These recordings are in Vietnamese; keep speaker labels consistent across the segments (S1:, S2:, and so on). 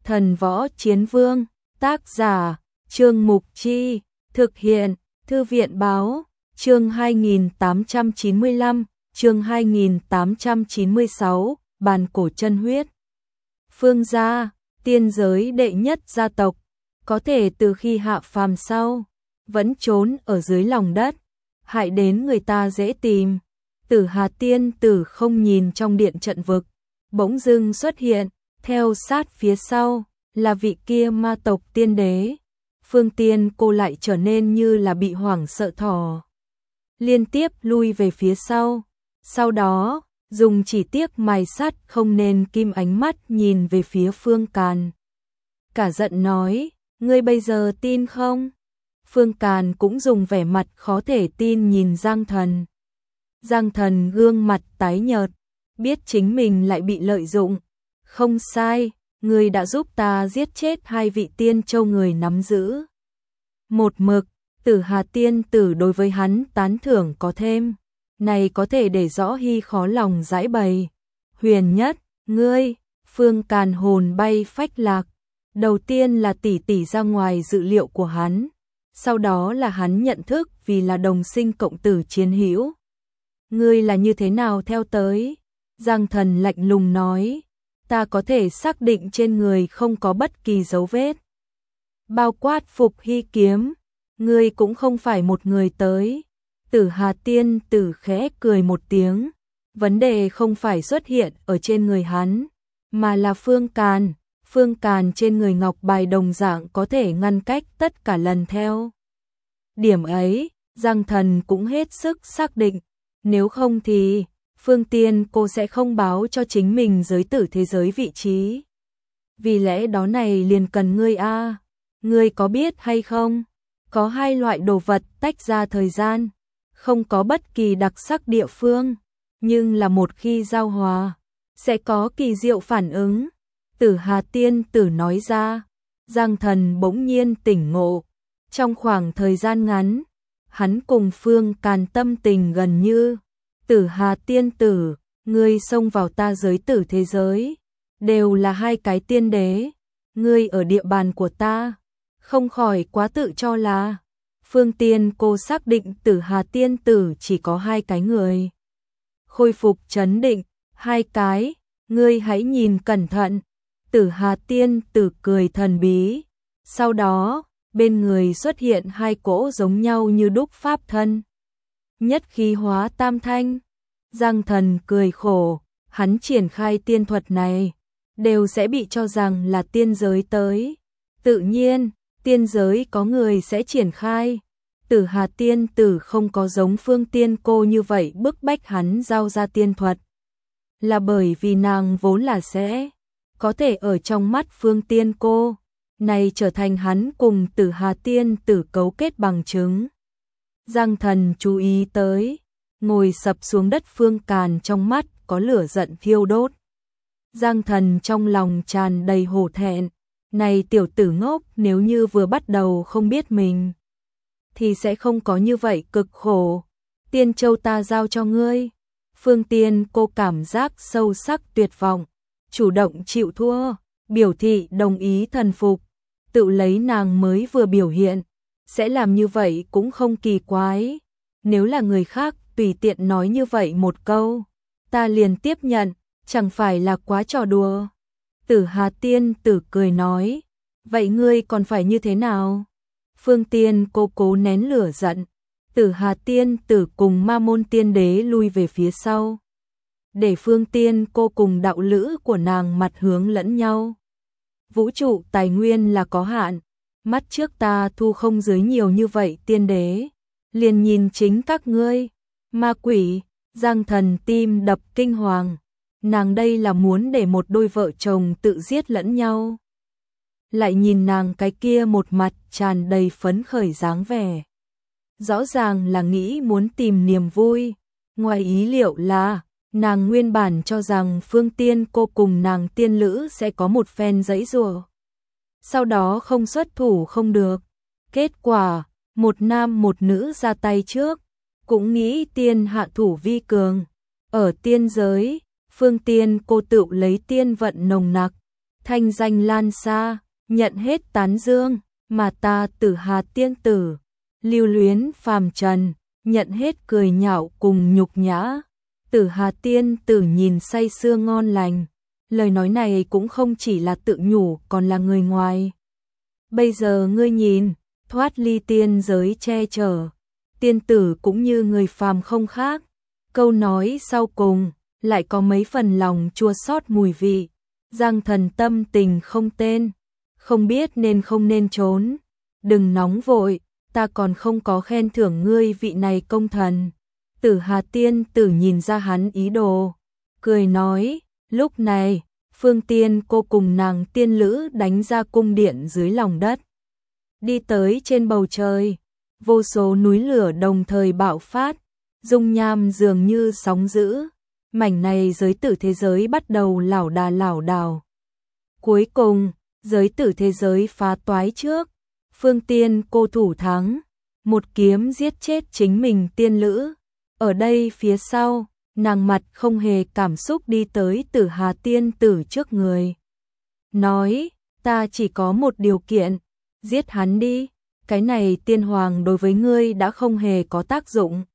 S1: Thần Võ Chiến Vương, tác giả, Trương Mục Chi, thực hiện, Thư viện Báo, chương 2895, chương 2896, bàn cổ chân huyết. Phương gia, tiên giới đệ nhất gia tộc, có thể từ khi hạ phàm sau, vẫn trốn ở dưới lòng đất, hại đến người ta dễ tìm. Tử Hà tiên tử không nhìn trong điện trận vực, bỗng dưng xuất hiện, theo sát phía sau, là vị kia ma tộc tiên đế. Phương Tiên cô lại trở nên như là bị hoảng sợ thỏ, liên tiếp lui về phía sau đó, dùng chỉ tiếc mài sắt không nên kim ánh mắt nhìn về phía Phương Càn. Cả giận nói, ngươi bây giờ tin không? Phương Càn cũng dùng vẻ mặt khó thể tin nhìn Giang Thần. Giang Thần gương mặt tái nhợt, biết chính mình lại bị lợi dụng. Không sai, ngươi đã giúp ta giết chết 2 vị tiên châu người nắm giữ. Một mực, Tử Hà tiên tử đối với hắn tán thưởng có thêm. Này có thể để rõ hy khó lòng giải bày. Huyền nhất, ngươi, Phương Càn hồn bay phách lạc. Đầu tiên là tỷ tỷ ra ngoài dự liệu của hắn. Sau đó là hắn nhận thức vì là đồng sinh cộng tử chiến hữu. Ngươi là như thế nào theo tới? Giang Thần lạnh lùng nói. Ta có thể xác định trên người không có bất kỳ dấu vết. Bao quát Phục Hy kiếm. Ngươi cũng không phải một người tới. Tử Hà tiên tử khẽ cười một tiếng. Vấn đề không phải xuất hiện ở trên người hắn, mà là Phương Càn. Phương Càn trên người ngọc bài đồng dạng có thể ngăn cách tất cả lần theo. Điểm ấy, Giang Thần cũng hết sức xác định. Nếu không thì, Phương Tiên cô sẽ không báo cho chính mình giới tử thế giới vị trí. Vì lẽ đó này liền cần ngươi a. Ngươi có biết hay không? Có 2 loại đồ vật tách ra thời gian, không có bất kỳ đặc sắc địa phương, nhưng là một khi giao hòa, sẽ có kỳ diệu phản ứng. Tử Hà tiên tử nói ra. Giang Thần bỗng nhiên tỉnh ngộ. Trong khoảng thời gian ngắn, hắn cùng Phương Càn tâm tình gần như. Tử Hà tiên tử, ngươi xông vào ta giới tử thế giới, đều là 2 cái tiên đế, ngươi ở địa bàn của ta, không khỏi quá tự cho là. Phương Tiên cô xác định Tử Hà tiên tử chỉ có 2 cái người. Khôi phục trấn định, 2 cái, ngươi hãy nhìn cẩn thận. Tử Hà tiên tử cười thần bí. Sau đó, bên người xuất hiện 2 cỗ giống nhau như đúc pháp thân. Nhất khí hóa tam thanh. Giang Thần cười khổ, hắn triển khai tiên thuật này, đều sẽ bị cho rằng là tiên giới tới. Tự nhiên, tiên giới có người sẽ triển khai. Tử Hà tiên tử không có giống Phương Tiên cô như vậy bức bách hắn giao ra tiên thuật. Là bởi vì nàng vốn là sẽ có thể ở trong mắt Phương Tiên cô, này trở thành hắn cùng Tử Hà tiên tử cấu kết bằng chứng. Giang Thần chú ý tới, ngồi sập xuống đất Phương Càn trong mắt có lửa giận thiêu đốt. Giang Thần trong lòng tràn đầy hổ thẹn, này tiểu tử ngốc, nếu như vừa bắt đầu không biết mình, thì sẽ không có như vậy cực khổ. Tiên châu ta giao cho ngươi. Phương Tiên cô cảm giác sâu sắc tuyệt vọng, chủ động chịu thua, biểu thị đồng ý thần phục. Tự lấy nàng mới vừa biểu hiện, sẽ làm như vậy cũng không kỳ quái. Nếu là người khác tùy tiện nói như vậy một câu, ta liền tiếp nhận, chẳng phải là quá trò đùa. Tử Hà tiên tử cười nói, vậy ngươi còn phải như thế nào? Phương Tiên cô cố nén lửa giận. Tử Hà tiên tử cùng Ma Môn tiên đế lui về phía sau, để Phương Tiên cô cùng đạo lữ của nàng mặt hướng lẫn nhau. Vũ trụ tài nguyên là có hạn, mắt trước ta thu không dưới nhiều như vậy tiên đế, liền nhìn chính các ngươi. Ma quỷ. Giang Thần tim đập kinh hoàng, nàng đây là muốn để một đôi vợ chồng tự giết lẫn nhau. Lại nhìn nàng cái kia một mặt tràn đầy phấn khởi dáng vẻ, rõ ràng là nghĩ muốn tìm niềm vui. Ngoài ý liệu là, nàng nguyên bản cho rằng Phương Tiên cô cùng nàng tiên lữ sẽ có một phen giãy giụa, sau đó không xuất thủ không được. Kết quả, một nam một nữ ra tay trước, cũng nghĩ tiên hạ thủ vi cường. Ở tiên giới, Phương Tiên cô tự lấy tiên vận nồng nặc, thanh danh lan xa, nhận hết tán dương, mà ta Tử Hà tiên tử, lưu luyến phàm trần, nhận hết cười nhạo cùng nhục nhã. Tử Hà tiên tử nhìn say sưa ngon lành, lời nói này cũng không chỉ là tự nhủ còn là người ngoài. Bây giờ ngươi nhìn, thoát ly tiên giới che chở, tiên tử cũng như người phàm không khác. Câu nói sau cùng lại có mấy phần lòng chua xót mùi vị. Giang Thần tâm tình không tên, không biết nên không nên trốn. Đừng nóng vội, ta còn không có khen thưởng ngươi vị này công thần. Tử Hà tiên tử nhìn ra hắn ý đồ, cười nói, lúc này, Phương Tiên cô cùng nàng tiên lữ đánh ra cung điện dưới lòng đất. Đi tới trên bầu trời, vô số núi lửa đồng thời bạo phát, dung nham dường như sóng dữ. Mảnh này giới tử thế giới bắt đầu lảo đà lảo đảo. Cuối cùng, giới tử thế giới phá toái trước, Phương Tiên cô thủ thắng, một kiếm giết chết chính mình tiên lữ. Ở đây phía sau, nàng mặt không hề cảm xúc đi tới Tử Hà tiên tử trước người. Nói, ta chỉ có một điều kiện, giết hắn đi, cái này tiên hoàng đối với ngươi đã không hề có tác dụng.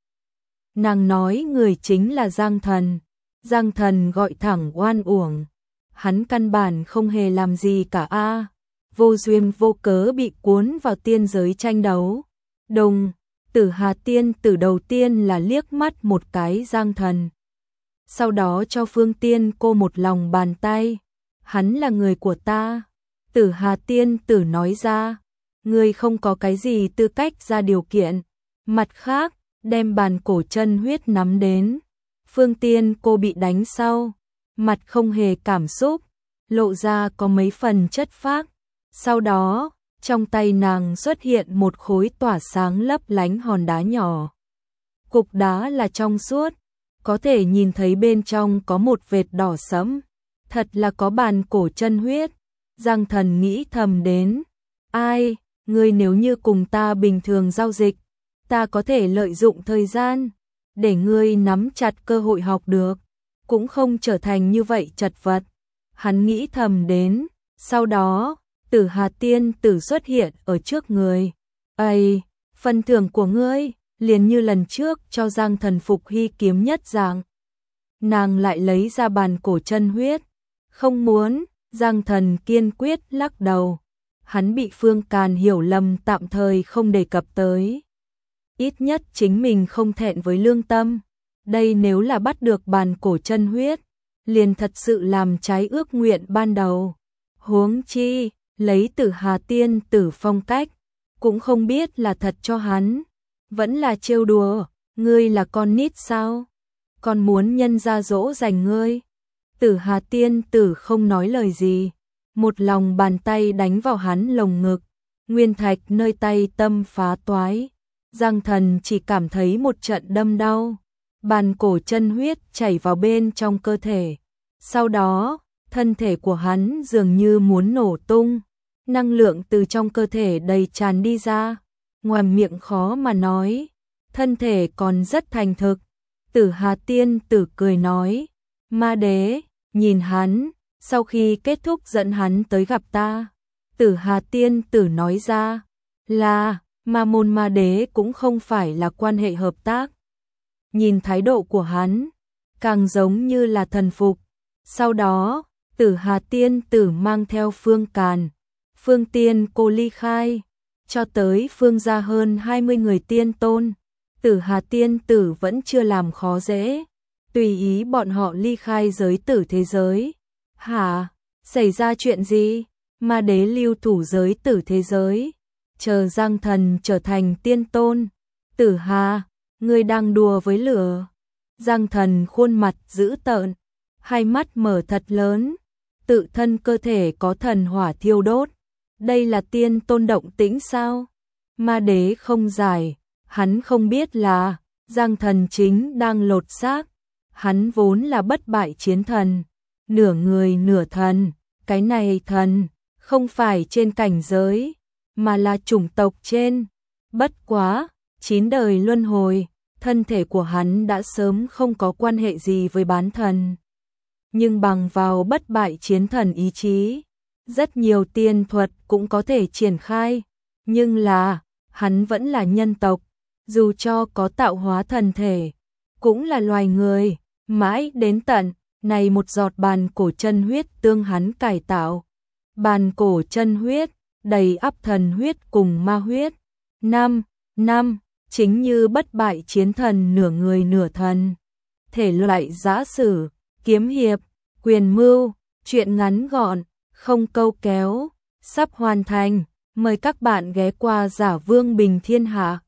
S1: Nàng nói người chính là Giang Thần. Giang Thần gọi thẳng oan uổng, hắn căn bản không hề làm gì cả a, vô duyên vô cớ bị cuốn vào tiên giới tranh đấu. Đùng, Tử Hà tiên tử đầu tiên là liếc mắt một cái Giang Thần, sau đó cho Phương Tiên cô một lòng bàn tay. Hắn là người của ta. Tử Hà tiên tử nói ra, ngươi không có cái gì tư cách ra điều kiện. Mặt khác, đem bàn cổ chân huyết nắm đến. Phương Tiên cô bị đánh sau, mặt không hề cảm xúc, lộ ra có mấy phần chất phác. Sau đó, trong tay nàng xuất hiện một khối tỏa sáng lấp lánh hòn đá nhỏ. Cục đá là trong suốt, có thể nhìn thấy bên trong có một vệt đỏ sẫm, thật là có bàn cổ chân huyết. Giang Thần nghĩ thầm đến, ai, ngươi nếu như cùng ta bình thường giao dịch, ta có thể lợi dụng thời gian để ngươi nắm chặt cơ hội học được, cũng không trở thành như vậy chật vật. Hắn nghĩ thầm đến, sau đó, Tử Hà tiên tử xuất hiện ở trước người. Ây, phần thưởng của ngươi, liền như lần trước cho Giang Thần phục hy kiếm nhất dạng. Nàng lại lấy ra bàn cổ chân huyết. Không muốn, Giang Thần kiên quyết lắc đầu. Hắn bị Phương Càn hiểu lầm tạm thời không đề cập tới. Ít nhất chính mình không thẹn với lương tâm. Đây nếu là bắt được bàn cổ chân huyết, liền thật sự làm trái ước nguyện ban đầu. Huống chi, lấy Tử Hà tiên tử phong cách, cũng không biết là thật cho hắn, vẫn là trêu đùa. Ngươi là con nít sao? Còn muốn nhân ra dỗ dành ngươi? Tử Hà tiên tử không nói lời gì, một lòng bàn tay đánh vào hắn lồng ngực, nguyên thạch nơi tay tâm phá toái. Giang Thần chỉ cảm thấy một trận đâm đau, bàn cổ chân huyết chảy vào bên trong cơ thể. Sau đó, thân thể của hắn dường như muốn nổ tung, năng lượng từ trong cơ thể đầy tràn đi ra, ngoài miệng khó mà nói, thân thể còn rất thành thực. Tử Hà tiên tử cười nói, ma đế, nhìn hắn, sau khi kết thúc dẫn hắn tới gặp ta. Tử Hà tiên tử nói ra, là, Ma môn ma đế cũng không phải là quan hệ hợp tác. Nhìn thái độ của hắn, càng giống như là thần phục. Sau đó, Tử Hà tiên tử mang theo Phương Càn, Phương Tiên cô ly khai, cho tới Phương gia hơn 20 người tiên tôn. Tử Hà tiên tử vẫn chưa làm khó dễ, tùy ý bọn họ ly khai giới tử thế giới. Hả? Xảy ra chuyện gì? Ma đế lưu thủ giới tử thế giới, chờ Giang Thần trở thành tiên tôn. Tử Hà, ngươi đang đùa với lửa. Giang Thần khuôn mặt dữ tợn, hai mắt mở thật lớn, tự thân cơ thể có thần hỏa thiêu đốt. Đây là tiên tôn động tĩnh sao? Ma đế không giải, hắn không biết là Giang Thần chính đang lột xác. Hắn vốn là bất bại chiến thần, nửa người nửa thần. Cái này thần, không phải trên cảnh giới, mà là chủng tộc trên. Bất quá, 9 đời luân hồi, thân thể của hắn đã sớm không có quan hệ gì với bán thần. Nhưng bằng vào bất bại chiến thần ý chí, rất nhiều tiên thuật cũng có thể triển khai, nhưng là, hắn vẫn là nhân tộc, dù cho có tạo hóa thần thể, cũng là loài người, mãi đến tận, này một giọt bàn cổ chân huyết tương hắn cải tạo. Bàn cổ chân huyết, đầy ắp thần huyết cùng ma huyết. Năm, chính như bất bại chiến thần nửa người nửa thần. Thể loại giã sử, kiếm hiệp, quyền mưu, truyện ngắn gọn, không câu kéo, sắp hoàn thành. Mời các bạn ghé qua Giả Vương Bình Thiên Hạ.